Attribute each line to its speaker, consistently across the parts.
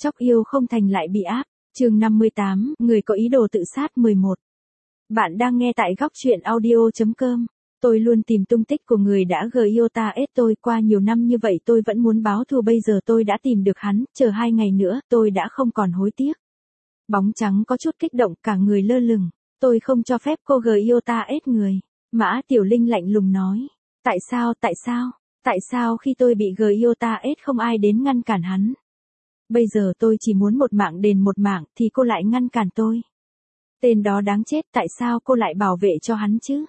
Speaker 1: Chóc yêu không thành lại bị áp. Chương 58, người có ý đồ tự sát 11. Bạn đang nghe tại góc truyện audio.com. Tôi luôn tìm tung tích của người đã Giota tôi qua nhiều năm như vậy, tôi vẫn muốn báo thù, bây giờ tôi đã tìm được hắn, chờ 2 ngày nữa, tôi đã không còn hối tiếc. Bóng trắng có chút kích động, cả người lơ lửng. Tôi không cho phép cô Giota người. Mã Tiểu Linh lạnh lùng nói. Tại sao khi tôi bị Giota không ai đến ngăn cản hắn? Bây giờ tôi chỉ muốn một mạng đền một mạng thì cô lại ngăn cản tôi. Tên đó đáng chết, tại sao cô lại bảo vệ cho hắn chứ?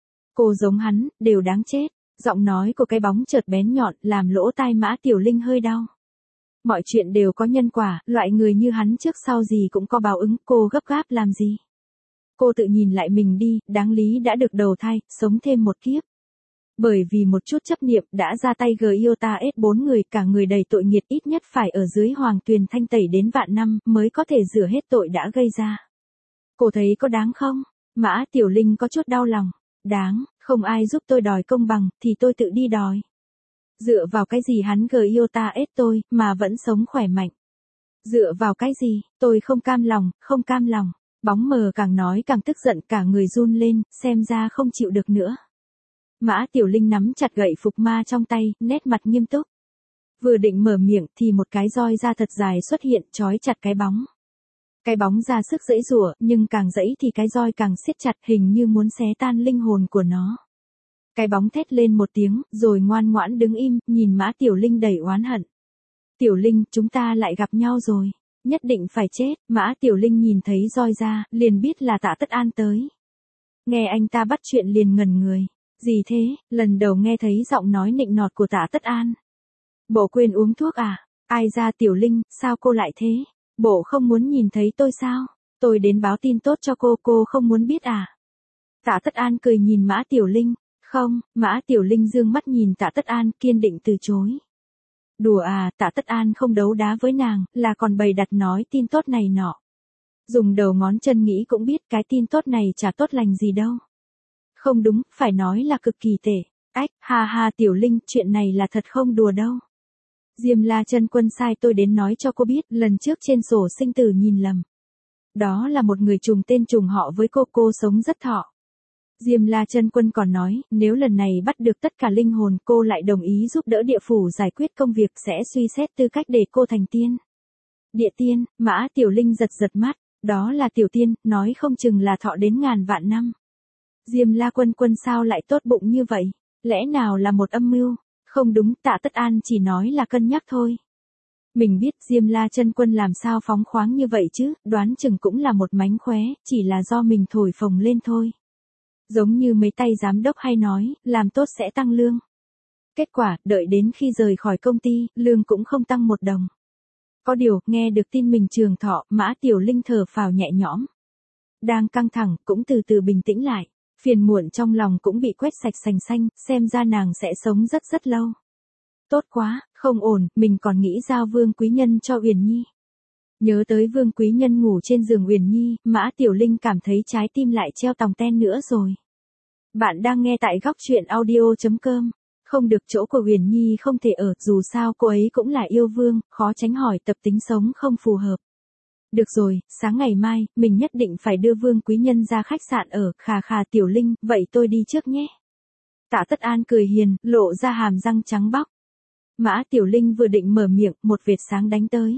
Speaker 1: Cô giống hắn, đều đáng chết. Giọng nói của cái bóng chợt bén nhọn, làm lỗ tai Mã Tiểu Linh hơi đau. Mọi chuyện đều có nhân quả, loại người như hắn trước sau gì cũng có báo ứng, cô gấp gáp làm gì? Cô tự nhìn lại mình đi, đáng lý đã được đầu thai, sống thêm một kiếp. Bởi vì một chút chấp niệm đã ra tay Giota 4 người, cả người đầy tội nghiệt, ít nhất phải ở dưới hoàng tuyền thanh tẩy đến vạn năm mới có thể rửa hết tội đã gây ra. Cô thấy có đáng không? Mã Tiểu Linh có chút đau lòng. Đáng, không ai giúp tôi đòi công bằng thì tôi tự đi đòi. Dựa vào cái gì hắn Giota tôi mà vẫn sống khỏe mạnh? Dựa vào cái gì? Tôi không cam lòng. Bóng mờ càng nói càng tức giận, cả người run lên, xem ra không chịu được nữa. Mã Tiểu Linh nắm chặt gậy phục ma trong tay, nét mặt nghiêm túc. Vừa định mở miệng thì một cái roi da thật dài xuất hiện, trói chặt cái bóng. Cái bóng ra sức giãy giụa, nhưng càng giãy thì cái roi càng siết chặt, hình như muốn xé tan linh hồn của nó. Cái bóng thét lên một tiếng, rồi ngoan ngoãn đứng im, nhìn Mã Tiểu Linh đầy oán hận. Tiểu Linh, chúng ta lại gặp nhau rồi. Nhất định phải chết. Mã Tiểu Linh nhìn thấy roi ra, liền biết là Tạ Tất An tới. Nghe anh ta bắt chuyện liền ngẩn người. Gì thế, lần đầu nghe thấy giọng nói nịnh nọt của Tạ Tất An. Bộ quên uống thuốc à? Ai ra Tiểu Linh, sao cô lại thế? Bộ không muốn nhìn thấy tôi sao? Tôi đến báo tin tốt cho cô không muốn biết à? Tạ Tất An cười nhìn Mã Tiểu Linh. Không, Mã Tiểu Linh dương mắt nhìn Tạ Tất An, kiên định từ chối. Đùa à, Tạ Tất An không đấu đá với nàng, là còn bày đặt nói tin tốt này nọ. Dùng đầu ngón chân nghĩ cũng biết cái tin tốt này chả tốt lành gì đâu. Không đúng, phải nói là cực kỳ tệ. Ách, ha Tiểu Linh, chuyện này là thật không đùa đâu. Diêm La Chân Quân sai tôi đến nói cho cô biết, lần trước trên sổ sinh tử nhìn lầm. Đó là một người trùng tên trùng họ với cô sống rất thọ. Diêm La Chân Quân còn nói, nếu lần này bắt được tất cả linh hồn, cô lại đồng ý giúp đỡ địa phủ giải quyết công việc, sẽ suy xét tư cách để cô thành tiên. Địa tiên, Mã Tiểu Linh giật mắt, đó là tiểu tiên, nói không chừng là thọ đến ngàn vạn năm. Diêm La Quân sao lại tốt bụng như vậy? Lẽ nào là một âm mưu? Không đúng, Tạ Tất An chỉ nói là cân nhắc thôi. Mình biết Diêm La Chân Quân làm sao phóng khoáng như vậy chứ, đoán chừng cũng là một mánh khóe, chỉ là do mình thổi phồng lên thôi. Giống như mấy tay giám đốc hay nói, làm tốt sẽ tăng lương. Kết quả, đợi đến khi rời khỏi công ty, lương cũng không tăng một đồng. Có điều, nghe được tin mình trường thọ, Mã Tiểu Linh thở phào nhẹ nhõm. Đang căng thẳng, cũng từ từ bình tĩnh lại. Phiền muộn trong lòng cũng bị quét sạch sành xanh, xem ra nàng sẽ sống rất lâu. Tốt quá, không ổn, mình còn nghĩ giao Vương Quý Nhân cho Uyển Nhi. Nhớ tới Vương Quý Nhân ngủ trên giường Uyển Nhi, Mã Tiểu Linh cảm thấy trái tim lại treo tòng ten nữa rồi. Bạn đang nghe tại góc truyện audio.com. Không được, chỗ của Uyển Nhi không thể ở, dù sao cô ấy cũng là yêu vương, khó tránh khỏi tập tính sống không phù hợp. Được rồi, sáng ngày mai, mình nhất định phải đưa Vương Quý Nhân ra khách sạn ở, khà Tiểu Linh, vậy tôi đi trước nhé. Tạ Tất An cười hiền, lộ ra hàm răng trắng bóc. Mã Tiểu Linh vừa định mở miệng, một vệt sáng đánh tới.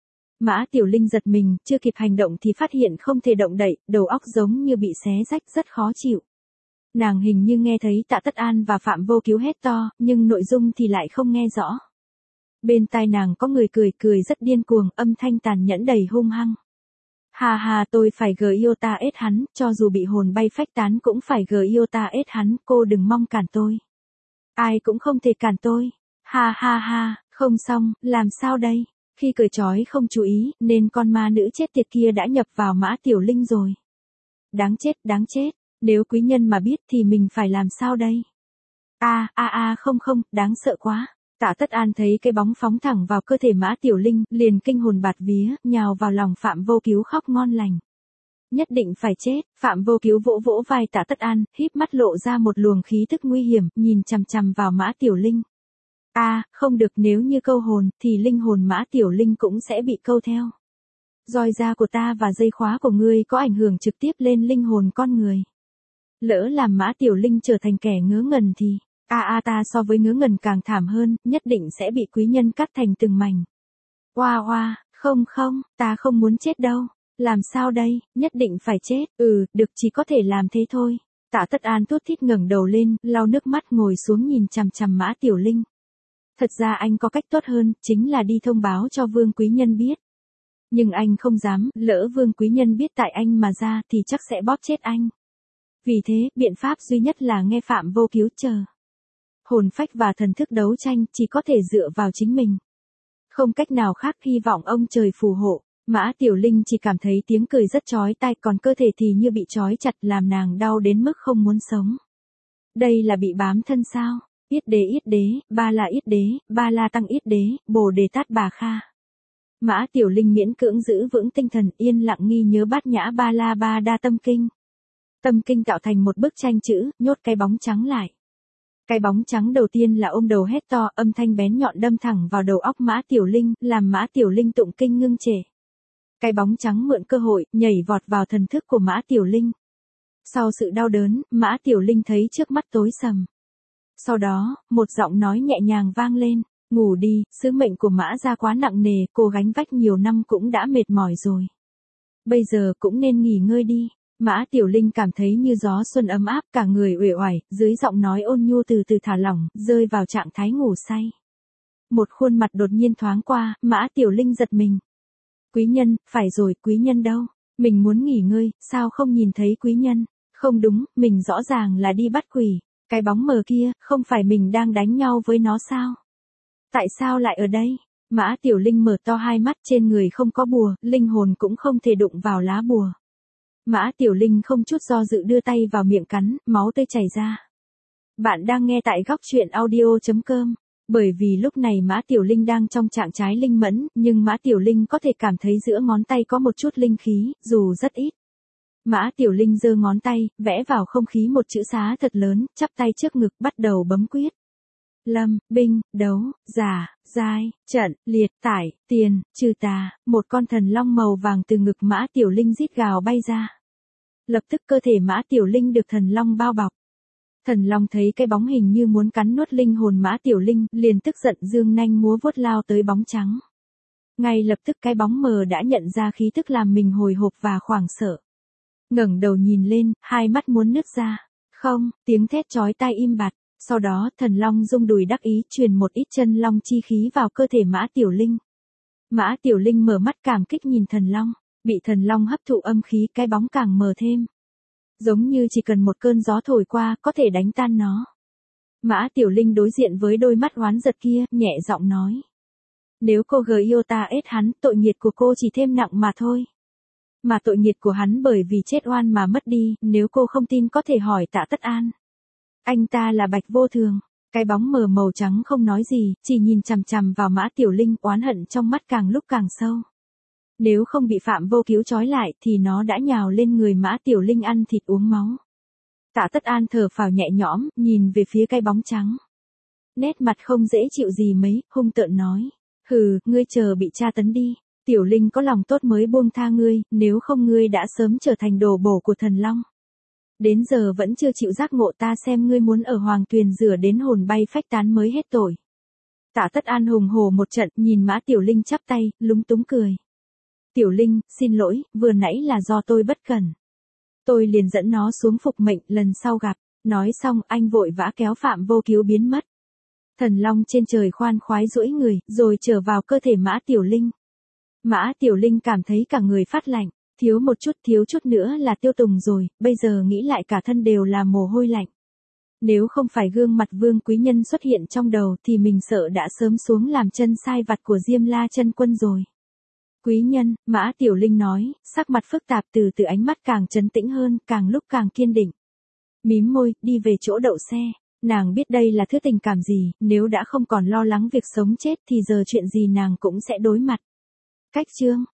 Speaker 1: Mã Tiểu Linh giật mình, chưa kịp hành động thì phát hiện không thể động đậy, đầu óc giống như bị xé rách, rất khó chịu. Nàng hình như nghe thấy Tạ Tất An và Phạm Vô Cứu hét to, nhưng nội dung thì lại không nghe rõ. Bên tai nàng có người cười rất điên cuồng, âm thanh tàn nhẫn đầy hung hăng. Ha, tôi phải Giota hắn, cho dù bị hồn bay phách tán cũng phải Giota hắn, cô đừng mong cản tôi. Ai cũng không thể cản tôi. Ha, không xong, làm sao đây? Khi cởi trói không chú ý, nên con ma nữ chết tiệt kia đã nhập vào Mã Tiểu Linh rồi. Đáng chết, nếu quý nhân mà biết thì mình phải làm sao đây? Không, đáng sợ quá. Tạ Tất An thấy cái bóng phóng thẳng vào cơ thể Mã Tiểu Linh, liền kinh hồn bạt vía, nhào vào lòng Phạm Vô Cứu khóc ngon lành. Nhất định phải chết. Phạm Vô Cứu vỗ vai Tạ Tất An, híp mắt lộ ra một luồng khí tức nguy hiểm, nhìn chằm chằm vào Mã Tiểu Linh. Không được, nếu như câu hồn, thì linh hồn Mã Tiểu Linh cũng sẽ bị câu theo. Roi da của ta và dây khóa của ngươi có ảnh hưởng trực tiếp lên linh hồn con người. Lỡ làm Mã Tiểu Linh trở thành kẻ ngớ ngẩn thì, ta so với ngớ ngẩn càng thảm hơn, nhất định sẽ bị quý nhân cắt thành từng mảnh. Không, ta không muốn chết đâu. Làm sao đây, nhất định phải chết. Được, chỉ có thể làm thế thôi. Tạ Tất An thút thít ngẩng đầu lên, lau nước mắt ngồi xuống nhìn chằm chằm Mã Tiểu Linh. Thật ra anh có cách tốt hơn, chính là đi thông báo cho Vương Quý Nhân biết. Nhưng anh không dám, lỡ Vương Quý Nhân biết tại anh mà ra thì chắc sẽ bóp chết anh. Vì thế, biện pháp duy nhất là nghe Phạm Vô Cứu chờ. Hồn phách và thần thức đấu tranh chỉ có thể dựa vào chính mình. Không cách nào khác, hy vọng ông trời phù hộ. Mã Tiểu Linh chỉ cảm thấy tiếng cười rất chói tai, còn cơ thể thì như bị trói chặt, làm nàng đau đến mức không muốn sống. Đây là bị bám thân sao? Yết đế, ba la tăng yết đế, bồ đề tát bà kha. Mã Tiểu Linh miễn cưỡng giữ vững tinh thần, yên lặng nghi nhớ bát nhã ba la ba đa tâm kinh. Tâm kinh tạo thành một bức tranh chữ, nhốt cái bóng trắng lại. Cái bóng trắng đầu tiên là ôm đầu hét to, âm thanh bén nhọn đâm thẳng vào đầu óc Mã Tiểu Linh, làm Mã Tiểu Linh tụng kinh ngưng trệ. Cái bóng trắng mượn cơ hội, nhảy vọt vào thần thức của Mã Tiểu Linh. Sau sự đau đớn, Mã Tiểu Linh thấy trước mắt tối sầm. Sau đó, một giọng nói nhẹ nhàng vang lên, ngủ đi, sứ mệnh của Mã gia quá nặng nề, cô gánh vách nhiều năm cũng đã mệt mỏi rồi. Bây giờ cũng nên nghỉ ngơi đi. Mã Tiểu Linh cảm thấy như gió xuân ấm áp, cả người uể oải, dưới giọng nói ôn nhu từ từ thả lỏng, rơi vào trạng thái ngủ say. Một khuôn mặt đột nhiên thoáng qua, Mã Tiểu Linh giật mình. Quý nhân, phải rồi, quý nhân đâu? Mình muốn nghỉ ngơi, sao không nhìn thấy quý nhân? Không đúng, mình rõ ràng là đi bắt quỷ. Cái bóng mờ kia, không phải mình đang đánh nhau với nó sao? Tại sao lại ở đây? Mã Tiểu Linh mở to hai mắt, trên người không có bùa, linh hồn cũng không thể đụng vào lá bùa. Mã Tiểu Linh không chút do dự đưa tay vào miệng cắn, máu tươi chảy ra. Bạn đang nghe tại góc truyện audio.com. Bởi vì lúc này Mã Tiểu Linh đang trong trạng trái linh mẫn, nhưng Mã Tiểu Linh có thể cảm thấy giữa ngón tay có một chút linh khí, dù rất ít. Mã Tiểu Linh giơ ngón tay, vẽ vào không khí một chữ xá thật lớn, chắp tay trước ngực, bắt đầu bấm quyết. Lâm, binh, đấu, giả, giai, trận, liệt, tải, tiền, trừ tà, một con thần long màu vàng từ ngực Mã Tiểu Linh rít gào bay ra. Lập tức cơ thể Mã Tiểu Linh được thần long bao bọc. Thần long thấy cái bóng hình như muốn cắn nuốt linh hồn Mã Tiểu Linh, liền tức giận dương nanh múa vuốt lao tới bóng trắng. Ngay lập tức cái bóng mờ đã nhận ra khí tức làm mình hồi hộp và hoảng sợ. Ngẩng đầu nhìn lên, hai mắt muốn nứt ra. Không, tiếng thét chói tai im bặt. Sau đó, thần long rung đùi đắc ý truyền một ít chân long chi khí vào cơ thể Mã Tiểu Linh. Mã Tiểu Linh mở mắt cảm kích nhìn thần long, bị thần long hấp thụ âm khí, cái bóng càng mờ thêm. Giống như chỉ cần một cơn gió thổi qua, có thể đánh tan nó. Mã Tiểu Linh đối diện với đôi mắt oán giật kia, nhẹ giọng nói. Nếu cô yêu ta ết hắn, tội nghiệp của cô chỉ thêm nặng mà thôi. Mà tội nghiệp của hắn bởi vì chết oan mà mất đi, nếu cô không tin có thể hỏi Tạ Tất An. Anh ta là Bạch Vô Thường. Cái bóng mờ màu trắng không nói gì, chỉ nhìn chằm chằm vào Mã Tiểu Linh, oán hận trong mắt càng lúc càng sâu. Nếu không bị Phạm Vô Cứu trói lại thì nó đã nhào lên người Mã Tiểu Linh ăn thịt uống máu. Tạ Tất An thở phào nhẹ nhõm, nhìn về phía cái bóng trắng. Nét mặt không dễ chịu gì mấy, hung tợn nói. Hừ, ngươi chờ bị tra tấn đi. Tiểu Linh có lòng tốt mới buông tha ngươi, nếu không ngươi đã sớm trở thành đồ bổ của thần long. Đến giờ vẫn chưa chịu giác ngộ, ta xem ngươi muốn ở hoàng tuyền rửa đến hồn bay phách tán mới hết tội. Tạ Tất An hùng hổ một trận, nhìn Mã Tiểu Linh chắp tay, lúng túng cười. Tiểu Linh, xin lỗi, vừa nãy là do tôi bất cẩn. Tôi liền dẫn nó xuống phục mệnh, lần sau gặp. Nói xong, anh vội vã kéo Phạm Vô Cứu biến mất. Thần long trên trời khoan khoái duỗi người, rồi trở vào cơ thể Mã Tiểu Linh. Mã Tiểu Linh cảm thấy cả người phát lạnh, thiếu chút nữa là tiêu tùng rồi, bây giờ nghĩ lại cả thân đều là mồ hôi lạnh. Nếu không phải gương mặt Vương Quý Nhân xuất hiện trong đầu thì mình sợ đã sớm xuống làm chân sai vặt của Diêm La Chân Quân rồi. Quý nhân, Mã Tiểu Linh nói, sắc mặt phức tạp, từ từ ánh mắt càng trấn tĩnh hơn, càng lúc càng kiên định. Mím môi, đi về chỗ đậu xe. Nàng biết đây là thứ tình cảm gì, nếu đã không còn lo lắng việc sống chết thì giờ chuyện gì nàng cũng sẽ đối mặt. Cách chương